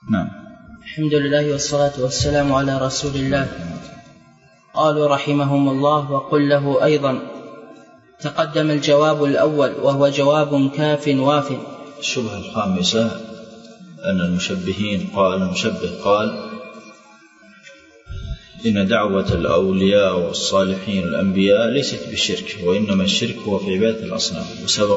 نعم. الحمد لله والصلاة والسلام على رسول الله. قالوا رحمهم الله: وقل له أيضا. تقدم الجواب الأول وهو جواب كاف واف. الشبهة الخامسة أن المشبه قال إن دعوة الأولياء والصالحين والأنبياء ليست بالشرك، وإنما الشرك هو في عبادة الأصنام.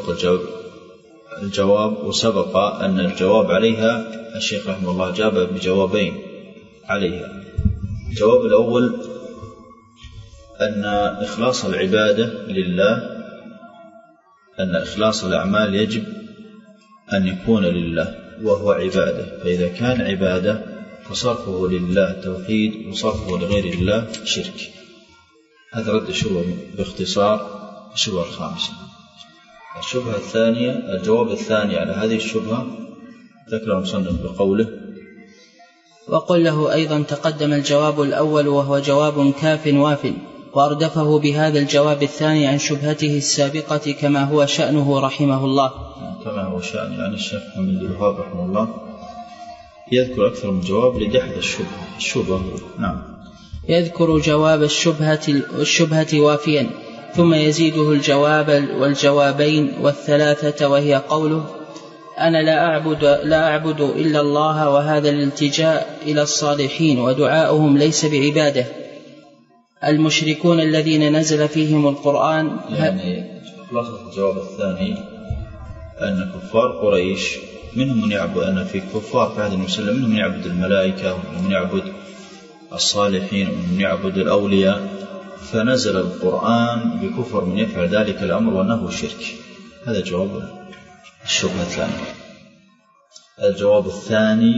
وسبق أن الجواب عليها الشيخ رحمه الله جاب بجوابين عليها. الجواب الأول أن إخلاص العبادة لله، أن إخلاص الأعمال يجب أن يكون لله وهو عبادة، فإذا كان عبادة فصرفه لله توحيد وصرفه لغير الله شرك. هذا رد الشبهة باختصار. الشبهة الخامسة. الشبهة الثانية، الجواب الثاني على هذه الشبهة ذكر المصنف بقوله: وقل له أيضا. تقدم الجواب الأول وهو جواب كاف واف، وأردفه بهذا الجواب الثاني عن شبهته السابقة كما هو شأنه رحمه الله. كما هو شأن يعني الشيخ محمد بن وهاب رحمه الله يذكر أكثر من جواب لدحض الشبهة. نعم. يذكر جواب الشبهة وافيا، ثم يزيده الجواب والجوابين والثلاثة، وهي قوله: أنا لا أعبد إلا الله، وهذا الالتجاء إلى الصالحين ودعاؤهم ليس بعبادة. المشركون الذين نزل فيهم القرآن. يعني خلاصة الجواب الثاني أن كفار قريش منهم من يعبد، أن في كفار في هذا المسلم منهم من يعبد الملائكة ومن من يعبد الصالحين ومن من يعبد الأولياء، فنزل القرآن بكفر من يفعل ذلك الأمر وأنه شرك. هذا جواب الشبهة الثانية. الجواب الثاني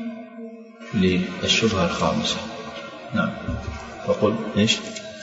للشبهة الخامسة. نعم. فقل إيش؟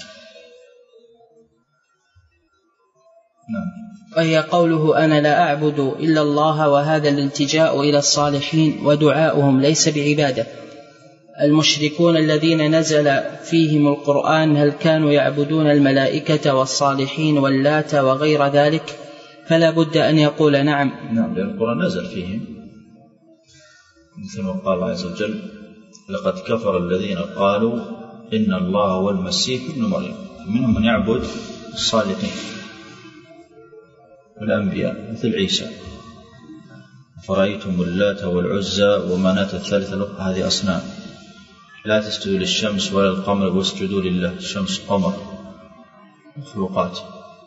نعم. وهي قوله: أنا لا أعبد إلا الله، وهذا الالتجاء إلى الصالحين ودعاؤهم ليس بعبادة. المشركون الذين نزل فيهم القرآن هل كانوا يعبدون الملائكة والصالحين واللات وغير ذلك؟ فلا بد أن يقول نعم. نعم، لأن القرآن نزل فيهم، مثل ما قال الله عز وجل: لقد كفر الذين قالوا إن الله هو المسيح ابن مريم. منهم من يعبد الصالحين والأنبياء مثل عيسى. فرأيتم اللات والعزى ومناة الثالثة الأخرى، هذه أصنام. لا تسجدوا للشمس ولا القمر واسجدوا لله. الشمس قمر مخلوقات.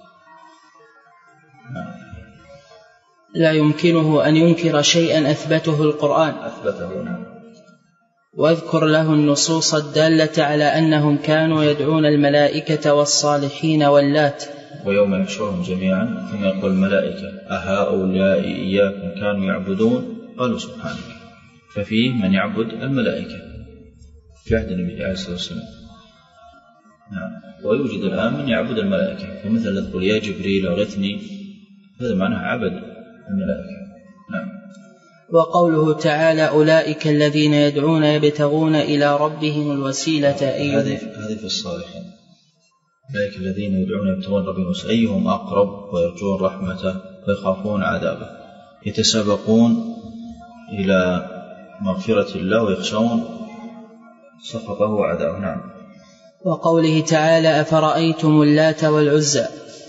لا يمكنه أن ينكر شيئا أثبته القرآن. نعم. واذكر له النصوص الدالة على أنهم كانوا يدعون الملائكة والصالحين واللات. ويوم يحشرهم جميعا ثم يقول الملائكة: أهؤلاء إياكم كانوا يعبدون؟ قالوا سبحانك. ففيه من يعبد الملائكة في عهد النبي عليه الصلاة والسلام. نعم. ويوجد الآن من يعبد الملائكة، فمثل يقول: يا جبريل أغثني، هذا معناه عبد الملائكة. نعم. وقوله تعالى: أولئك الذين يدعون يبتغون إلى ربهم الوسيلة. هذه في الصالحين. أولئك الذين يدعون يبتغون ربهم أيهم أقرب ويرجون رحمته ويخافون عذابه، يتسابقون إلى مغفرة الله ويخشون سخطه وعذابه. نعم. وقوله تعالى: أفرأيتم اللات والعزى.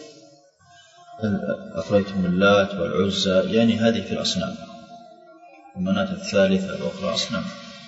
أفرأيتم اللات والعزى يعني هذه في الأصنام، ومناة الثالثة الأخرى أصنام.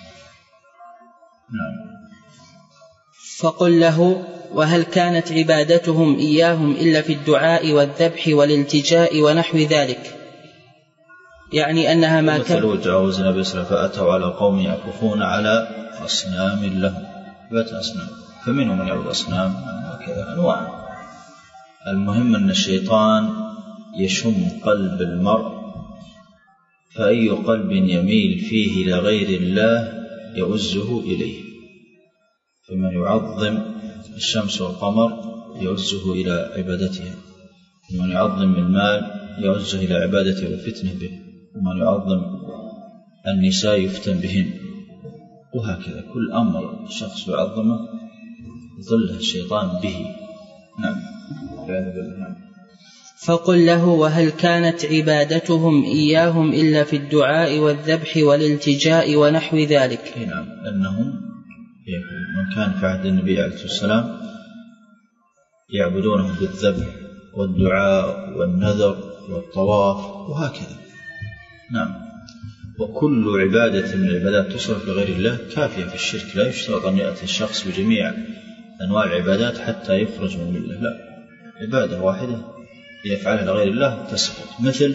نعم. فقل له: وهل كانت عبادتهم إياهم إلا في الدعاء والذبح والالتجاء ونحو ذلك؟ يعني أنها ما كان. مثلوا جاوزنا بسر فأتوا على قوم يعكفون على أصنام لهم. بات أصنام، فمنهم من يعبد أصنام وكذا أنواع. المهم أن الشيطان يشم قلب المرء، فأي قلب يميل فيه إلى غير الله يؤزه إليه. فمن يعظم الشمس والقمر يؤزه إلى عبادتها، ومن يعظم المال يؤزه إلى عبادته والفتنة به، ومن يعظم النساء يفتن بهن، وهكذا كل أمر الشخص يعظمه يظله الشيطان به. نعم. فقل له: وهل كانت عبادتهم إياهم إلا في الدعاء والذبح والالتجاء ونحو ذلك؟ نعم، أنهم من كان في عهد النبي عليه الصلاة والسلام يعبدونهم بالذبح والدعاء والنذر والطواف وهكذا. نعم. وكل عبادة من العبادات تصرف لغير الله كافية في الشرك، لا يشترط أن يأتي الشخص بجميع أنواع العبادات حتى يخرج من الله، لا، عبادة واحدة يفعلها لغير الله تسقط. مثل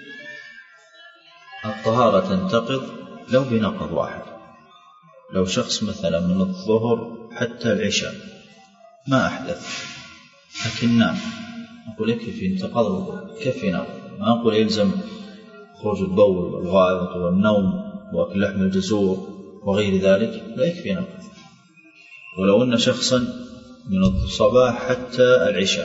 الطهارة تنتقض لو بنقض واحد، لو شخص مثلا من الظهر حتى العشاء ما أحدث لكن نام، نقول يكفي انتقاض الوضوء، يكفي نقض، ما نقول يلزم خروج البول والغائط والنوم وأكل لحم الجزور وغير ذلك، لا، يكفي نقض. ولو أن شخصا من الصباح حتى العشاء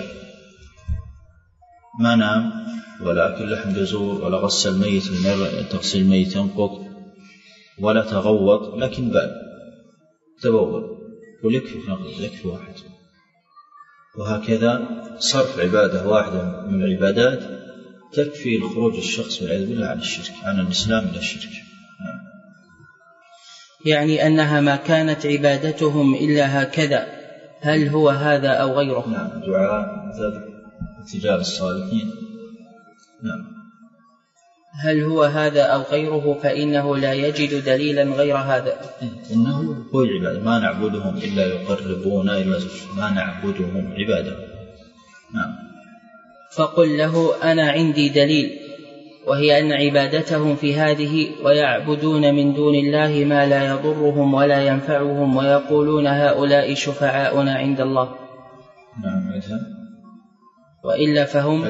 ما نام ولا أكل لحم جزور ولا غسل ميت تغسيل ميت ينقض ولا تغوط، لكن بال تبول، ويكفي نقض، يكفي واحد. وهكذا صرف عبادة واحدة من العبادات تكفي الخروج الشخص والعياذ بالله عن الشرك، عن الإسلام إلى الشرك. يعني أنها ما كانت عبادتهم إلا هكذا، هل هو هذا أو غيره؟ نعم، دعاء، ذبح، التجاء الصالحين. نعم. هل هو هذا أو غيره فإنه لا يجد دليلا غير هذا. إنه هو العبادة، ما نعبدهم إلا يقربونا إلى زلفى، ما نعبدهم عبادة. نعم. فقل له: أنا عندي دليل، وهي أن عبادتهم في هذه ويعبدون من دون الله ما لا يضرهم ولا ينفعهم ويقولون هؤلاء شفعاؤنا عند الله. نعم. وإلا فهم.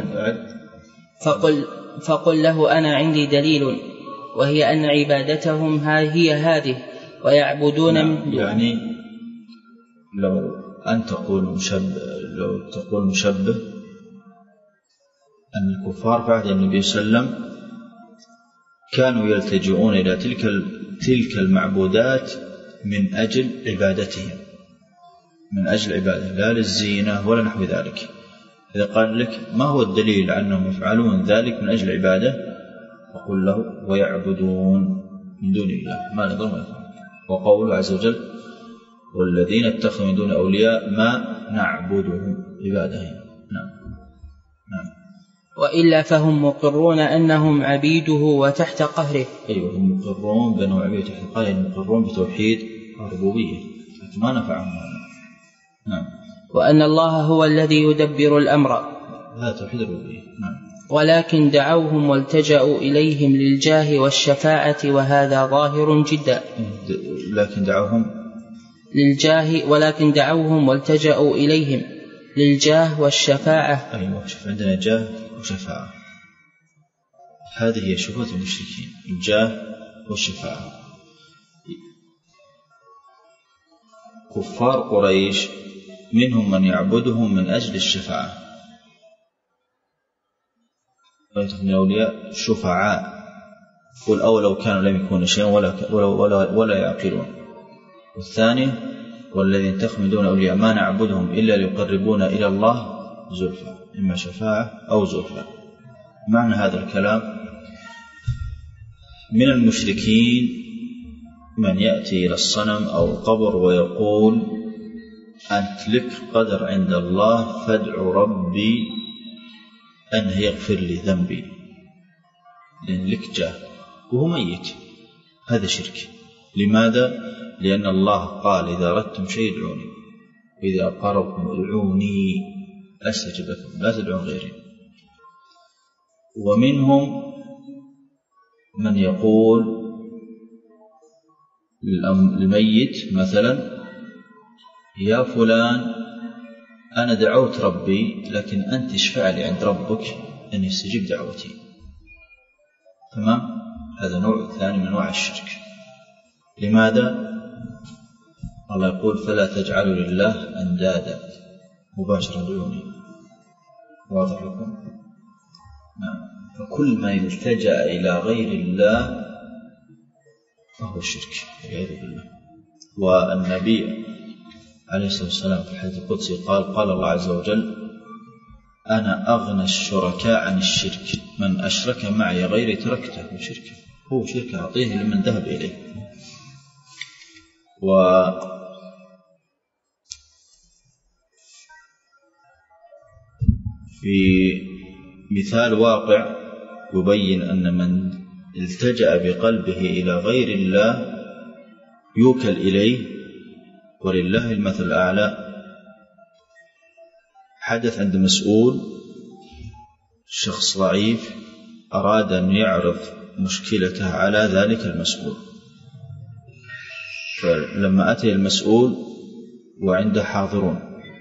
فقل له: أنا عندي دليل، وهي أن عبادتهم هي هذه ويعبدون. نعم. يعني لو أن تقول مشبه أن الكفار في عهد النبي صلى الله عليه وسلم كانوا يلتجئون إلى تلك المعبودات من أجل عبادتهم، من أجل عبادة، لا للزينة ولا نحو ذلك. إذا قال لك ما هو الدليل أنهم يفعلون ذلك من أجل عبادة، فقل له: ويعبدون من دون الله ما لا يضرهم ولا ينفعهم. وقوله عز وجل: والذين اتخذوا من دون أولياء ما نعبدهم عبادهم. نعم. نعم. وإلا فهم مقرون أنهم عبيده وتحت قهره. أيوة، هم مقرون بأنهم عبيده تحت قهره، مقرون بتوحيد الربوبية، لكن ما نفعهم هذا. نعم. وأن الله هو الذي يدبر الأمر، هذا توحيد الربوبية. نعم. ولكن دعوهم والتجأوا إليهم للجاه والشفاعة، وهذا ظاهر جدا. لكن دعوهم للجاه، ولكن دعوهم والتجأوا إليهم للجاه والشفاعة. أيوة، شوف عندنا جاه وشفاعة، هذه هي شبهة المشركين، الجاه والشفاعة. كفار قريش منهم من يعبدهم من أجل الشفاعة، ويتخذون الأولياء شفعاء، والأول لو كانوا لم يكونوا شيئا ولا يعقلون. والثاني: والذين اتخذوا من دون أولياء ما نعبدهم إلا ليقربونا إلى الله زلفى، إما شفاعة أو زلفى. معنى هذا الكلام: من المشركين من يأتي إلى الصنم أو القبر ويقول: أنت لك قدر عند الله فادعو ربي أن يغفر لي ذنبي، لأن لك جاه، وهو ميت. هذا شرك. لماذا؟ لأن الله قال: إذا أردتم شيء ادعوني، وإذا أقربكم ادعوني أستجب لكم، لا تدعون غيري. ومنهم من يقول للميت مثلا: يا فلان أنا دعوت ربي لكن أنت اشفع لي عند ربك أن يستجيب دعوتي. تمام؟ هذا نوع ثاني من أنواع الشرك. لماذا؟ الله يقول: فلا تجعلوا لله أندادا مباشرة ادعوني. واضح لكم؟ نعم. فكل ما التجأ إلى غير الله فهو الشرك والعياذ بالله. والنبي عليه الصلاة والسلام في الحديث القدسي قال الله عز وجل: أنا أغنى الشركاء عن الشرك، من أشرك معي غيري تركته وشركه، هو شرك أعطيه لمن ذهب إليه. وفي مثال واقع يبين أن من التجأ بقلبه إلى غير الله يوكل إليه، ولله المثل الأعلى. حدث عند مسؤول شخص ضعيف أراد أن يعرض مشكلته على ذلك المسؤول، فلما أتي المسؤول وعنده حاضرون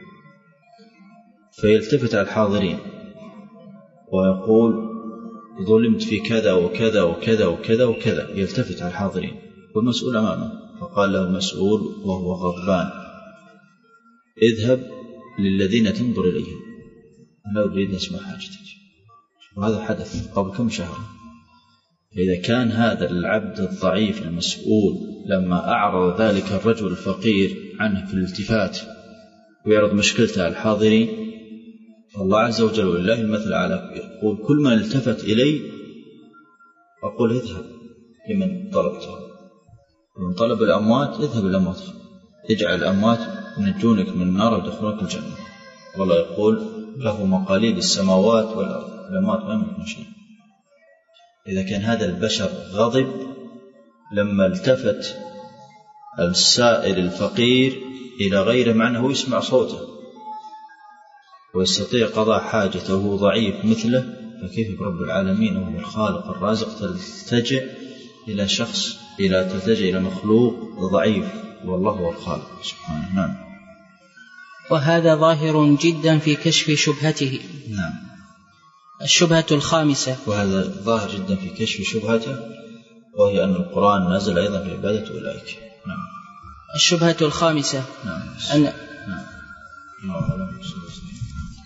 فيلتفت على الحاضرين ويقول ظلمت في كذا وكذا وكذا وكذا وكذا، يلتفت على الحاضرين والمسؤول أمامه، فقال له المسؤول وهو غضبان اذهب للذين تنظر إليهم، لا أريد أسمع حاجتك. وهذا حدث قبل كم شهر. إذا كان هذا العبد الضعيف المسؤول لما أعرض ذلك الرجل الفقير عنه في الالتفات ويعرض مشكلته على الحاضرين، فالله عز وجل ولله المثل على يقول كل من التفت إلي أقول اذهب لمن طلبته، ومن طلب الأموات اذهب الأموات، اجعل الأموات ينجونك من النار ودخلوك الجنة. والله يقول له مقاليد السماوات والأرض، الأموات ما يملكون شيء. إذا كان هذا البشر غضب لما التفت السائل الفقير إلى غيره مع أنه يسمع صوته ويستطيع قضاء حاجته وهو ضعيف مثله، فكيف برب العالمين وهو الخالق الرازق تلتجئ إلى شخص، تلتجئ إلى مخلوق ضعيف والله هو الخالق سبحانه. نعم. وهذا ظاهر جدا في كشف شبهته. نعم. الشبهة الخامسة، وهذا ظاهر جدا في كشف شبهته، وهي أن القرآن نزل أيضا في عبادة أولئك. نعم. الشبهة الخامسة نعم. أن نعم.